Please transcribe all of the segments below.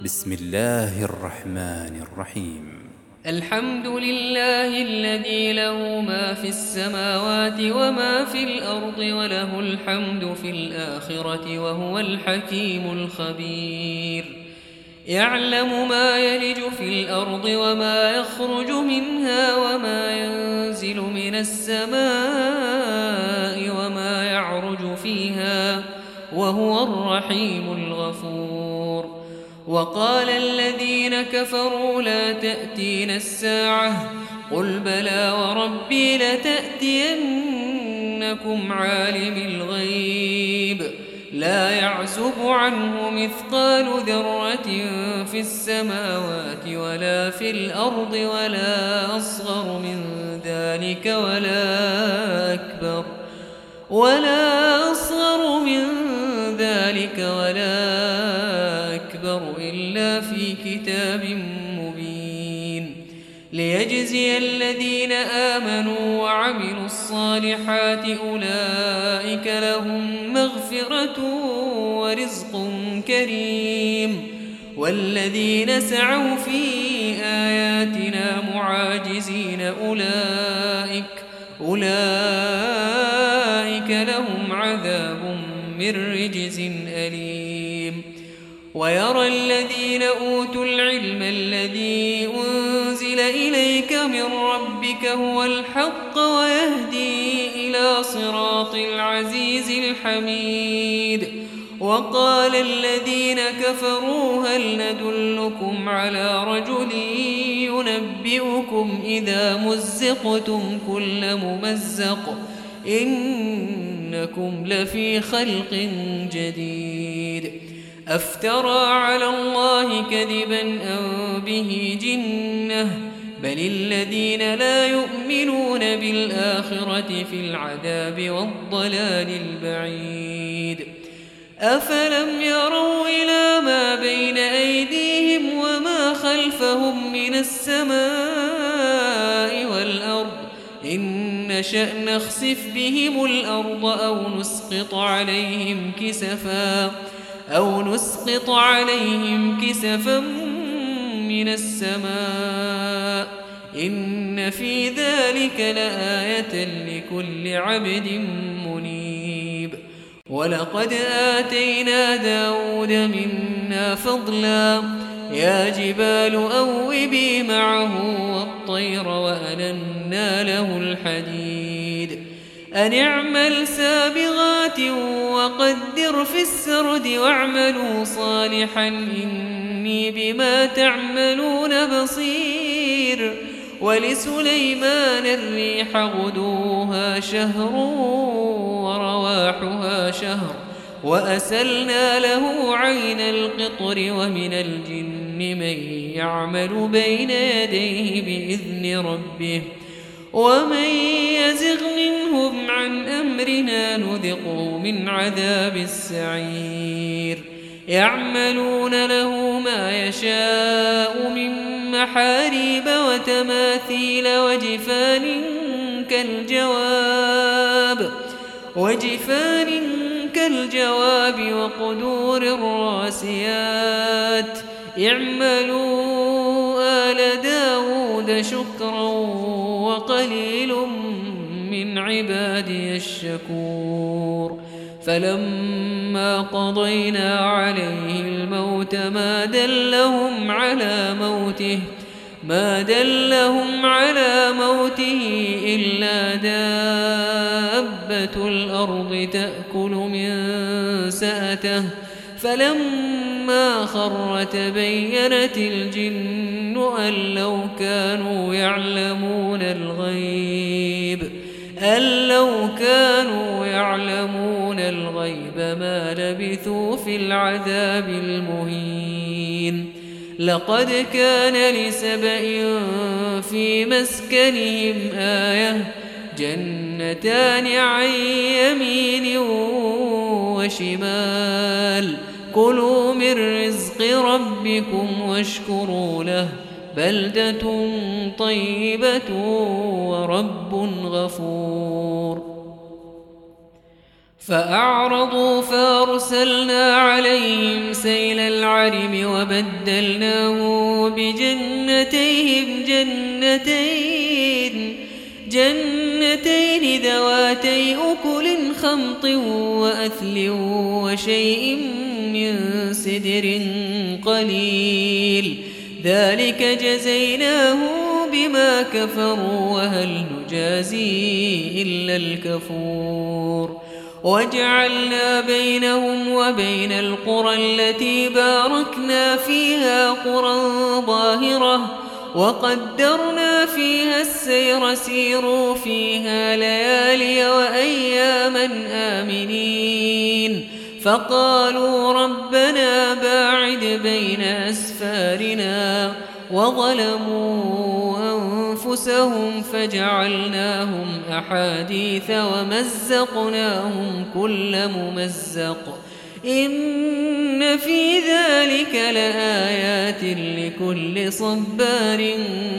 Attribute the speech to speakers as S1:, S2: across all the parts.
S1: بسم الله الرحمن الرحيم.
S2: الحمد لله الذي له ما في السماوات وما في الأرض وله الحمد في الآخرة وهو الحكيم الخبير. يعلم ما يلج في الأرض وما يخرج منها وما ينزل من السماء وما يعرج فيها وهو الرحيم الغفور. وقال الذين كفروا لا تأتينا الساعة قل بلى وربي لتأتينكم عالم الغيب لا يعزب عنه مثقال ذرة في السماوات ولا في الأرض ولا أصغر من ذلك ولا أكبر إلا في كتاب مبين ليجزي الذين آمنوا وعملوا الصالحات أولئك لهم مغفرة ورزق كريم. والذين سعوا في آياتنا معاجزين أولئك لهم عذاب من رجز أليم. ويرى الذين أوتوا العلم الذي أنزل إليك من ربك هو الحق ويهدي إلى صراط العزيز الحميد. وقال الذين كفروا هل ندلكم على رجل ينبئكم إذا مزقتم كل ممزق إنكم لفي خلق جديد. أفترى على الله كذبا أم به جنة بل الذين لا يؤمنون بالآخرة في العذاب والضلال البعيد. أفلم يروا إلى ما بين أيديهم وما خلفهم من السماء والأرض إن نشأ نخسف بهم الأرض أو نسقط عليهم كسفا من السماء إن في ذلك لآية لكل عبد منيب. ولقد آتينا داود منا فضلا يا جبال أوبي معه والطير وألنا له الحديد أن اعمل سابغات وقدر في السرد واعملوا صالحا إني بما تعملون بصير. ولسليمان الريح غدوها شهر ورواحها شهر وأسلنا له عين القطر ومن الجن من يعمل بين يديه بإذن ربه ومن يزغ منهم عن أمرنا نذقه من عذاب السعير. يعملون له ما يشاء من محاريب وتماثيل وجفان كالجواب وقدور الراسيات. اعملوا آل داود شكرا وقليل من عبادي الشكور. فلما قضينا عليه الموت ما دلهم على موته إلا دابة الأرض تأكل من سأته فلما خر تبينت الجن أن لو كانوا يعلمون الغيب ما لبثوا في العذاب المهين. لقد كان لسبإ في مسكنهم آية جنتان عن يمين وشمال كلوا من رزق ربكم واشكروا له بلدة طيبة ورب غفور. فأعرضوا فأرسلنا عليهم سيل العرم وبدلناهم بجنتيهم جنتين ذواتي أكل خمط وأثل وشيء من سدر قليل ذلك جزيناهم بما كفروا وهل نجازي إلا الكفور وجعلنا بينهم وبين القرى التي باركنا فيها قرى ظاهرة وقدرنا فيها السير سيروا فيها ليالي وأياما آمنين فقالوا ربنا باعد بين أسفارنا وظلموا أنفسهم فجعلناهم أحاديث ومزقناهم كل ممزق إن في ذلك لآيات لكل صبار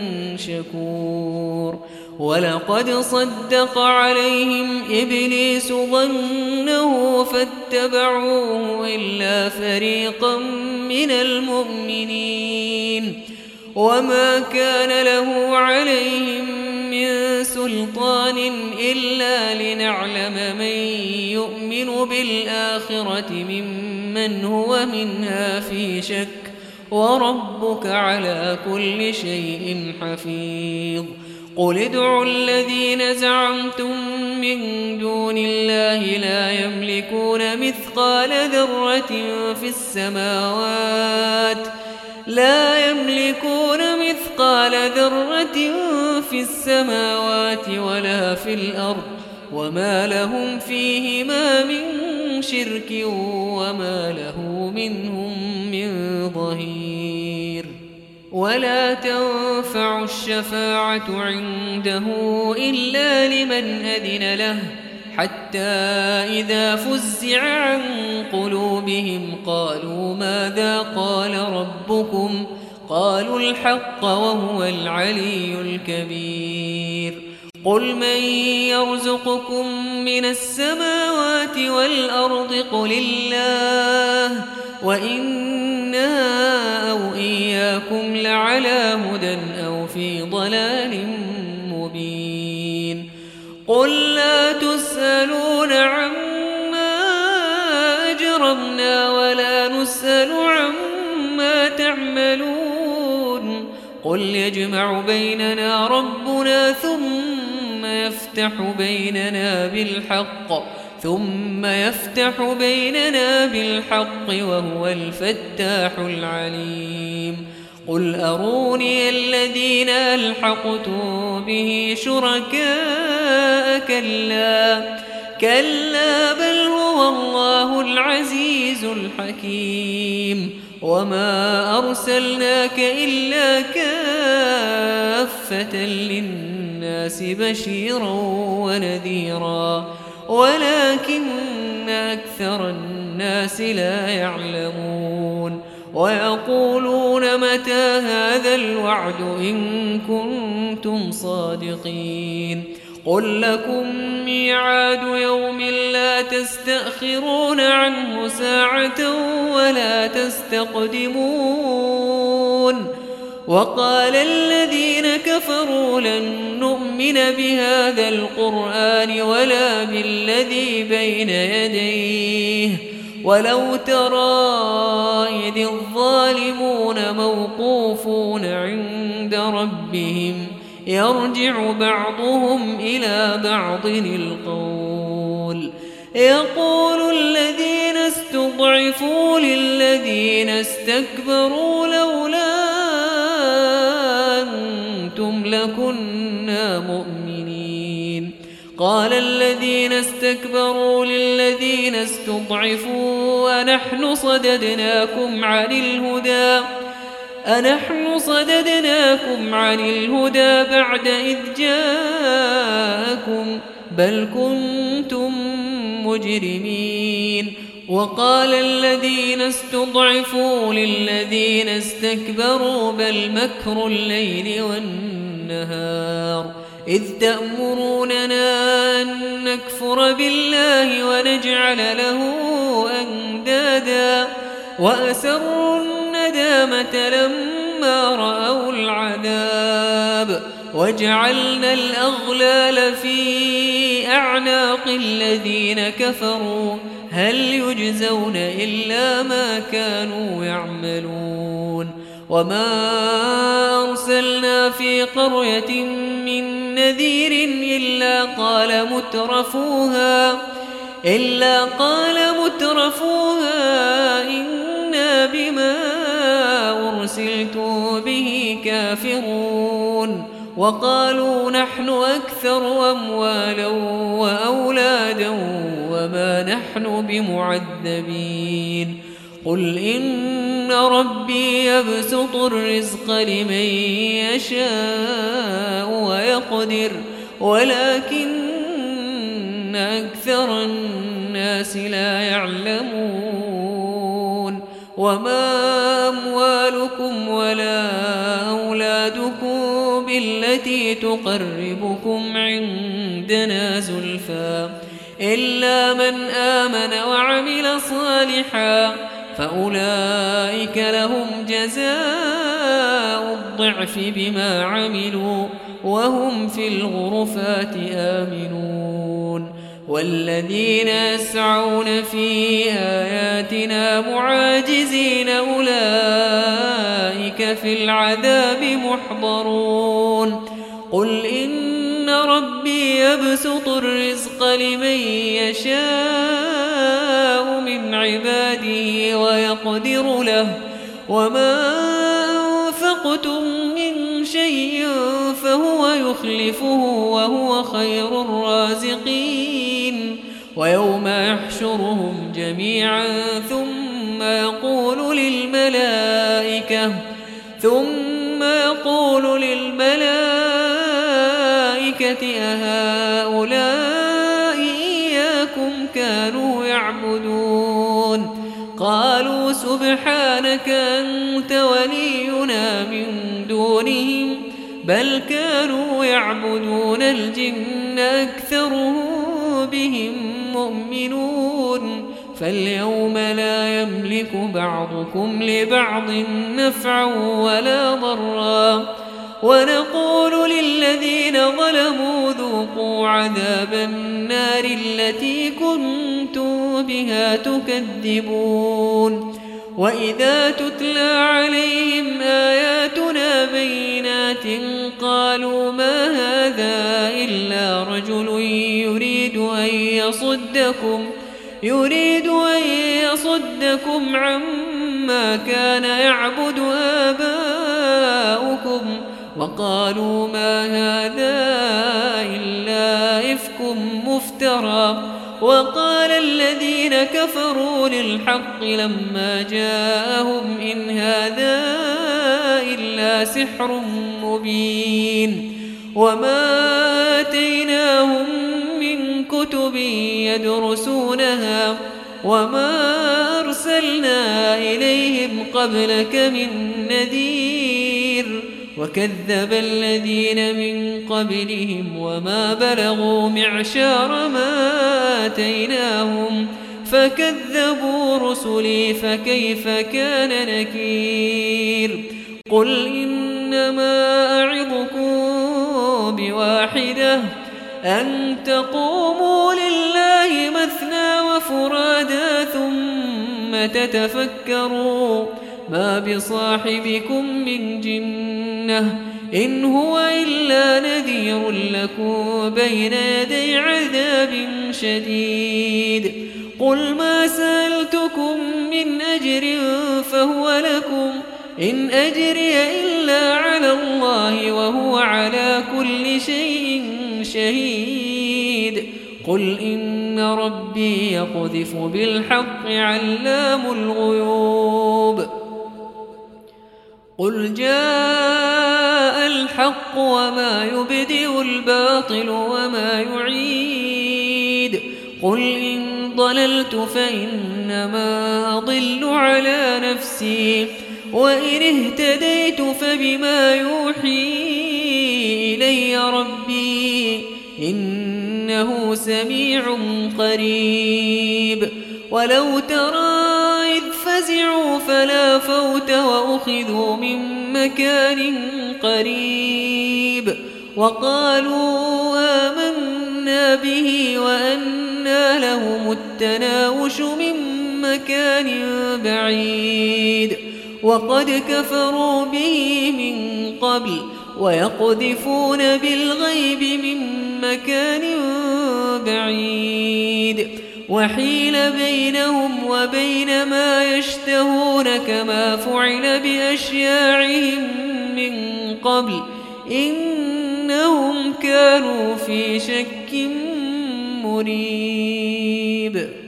S2: شكور ولقد صدق عليهم إبليس ظنه فاتبعوه إلا فريقا من المؤمنين وما كان له عليهم من سلطان إلا لنعلم من يؤمن بالآخرة ممن هو منها في شك وربك على كل شيء حفيظ قل ادعوا الذين زعمتم من دون الله لا يملكون مثقال ذرة في السماوات ولا في الأرض وما لهم فيهما من شرك وما له منهم من ظهير ولا تنفع الشفاعة عنده إلا لمن أذن له حتى إذا فزع عن قلوبهم قالوا ماذا قال ربكم قالوا الحق وهو العلي الكبير قل من يرزقكم من السماوات والأرض قل الله وإنا أو إياكم لعلى هدى أو في ضلال مبين قل لا تسألون عما أجرمنا ولا نسأل عما تعملون قل يجمع بيننا ربنا ثم يفتح بيننا بالحق وهو الفتاح العليم قل أروني الذين ألحقتم به شركاء كلا بل هو الله العزيز الحكيم وما أرسلناك إلا كافة للناس بشيرا ونذيرا ولكن أكثر الناس لا يعلمون ويقولون متى هذا الوعد إن كنتم صادقين قل لكم ميعاد يوم لا تستأخرون عنه ساعة ولا تستقدمون وقال الذين كفروا لن نؤمن بهذا القرآن ولا بالذي بين يديه ولو ترى إذ الظالمون موقوفون عند ربهم يرجع بعضهم إلى بعض القول يقول الذين استضعفوا للذين استكبروا لولا أنتم لكنا مؤمنين قال الذين استكبروا للذين استضعفوا أنحن صددناكم عن الهدى بعد إذ جاءكم بل كنتم مجرمين وقال الذين استضعفوا للذين استكبروا بل مكر الليل والنهار إذ تأمروننا أن نكفر بالله ونجعل له أندادا وأسروا الندامة لما رأوا العذاب وجعلنا الأغلال في أعناق الذين كفروا هل يجزون إلا ما كانوا يعملون وما أرسلنا في قرية من نذير إلا قال مترفوها إنا بما أرسلتم به كافرون وقالوا نحن أكثر أموالا وأولادا وما نحن بمعذبين قل إن ربي يبسط الرزق لمن يشاء ويقدر ولكن أكثر الناس لا يعلمون وما أموالكم ولا أولادكم بالتي تقربكم عندنا زلفى إلا من آمن وعمل صالحا فأولئك لهم جزاء الضعف بما عملوا وهم في الغرفات آمنون والذين يسعون في آياتنا معاجزين أولئك في العذاب محضرون قل إن ربي يبسط الرزق لمن يشاء من عباده ويقدر له وما أنفقتم من شيء فهو يخلفه وهو خير الرازقين ويوم يحشرهم جميعا ثم يقول للملائكة أهؤلاء إياكم كانوا يعبدون قالوا سبحانك أنت ولينا من دونهم بل كانوا يعبدون الجن أكثرهم بهم مؤمنون فاليوم لا يملك بعضكم لبعض نفعا ولا ضرا ونقول للذين ظلموا ذوقوا عذاب النار التي كنتم بها تكذبون وإذا تتلى عليهم آياتنا بينات قالوا ما هذا إلا رجل يريد أن يصدكم عما كان يعبد آباؤكم وقالوا ما هذا إلا إفك مفترى وقال الذين كفروا للحق لما جاءهم إن هذا إلا سحر مبين وما آتيناهم من كتب يدرسونها وما أرسلنا إليهم قبلك من نذير وكذب الذين من قبلهم وما بلغوا معشار ما آتيناهم فكذبوا رسلي فكيف كان نكير قل إنما أعظكم بواحدة أن تقوموا لله مثنى وفرادا ثم تتفكروا ما بصاحبكم من جنة إن هو إلا نذير لكم بين يدي عذاب شديد قل ما سألتكم من أجر فهو لكم إن أجري إلا على الله وهو على كل شيء شهيد قل إن ربي يقذف بالحق علام الغيوب قل جاء الحق وما يبدئ الباطل وما يعيد قل إن ضللت فإنما أضل على نفسي وإن اهتديت فبما يوحي إلي ربي إنه سميع قريب ولو ترى إذ فزعوا فلا فوت وأخذوا من مكان قريب وقالوا آمنا به وأنى لهم التناوش من مكان بعيد وقد كفروا به من قبل ويقذفون بالغيب من مكان بعيد وحيل بينهم وبين ما يشتهون كما فعل بأشياعهم من قبل إنهم كانوا في شك مريب.